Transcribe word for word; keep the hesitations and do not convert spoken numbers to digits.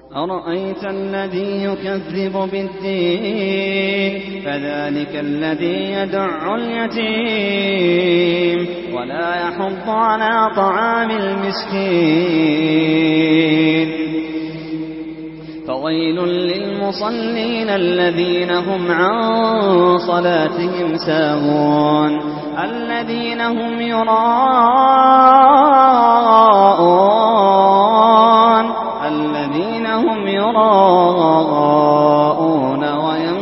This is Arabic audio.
أرأيت الذي يكذب بالدين فذلك الذي يدع اليتيم ولا يحض على طعام المسكين فويل للمصلين الذين هم عن صلاتهم ساهون الذين هم يراءون الذين هم يراءون ويمنعون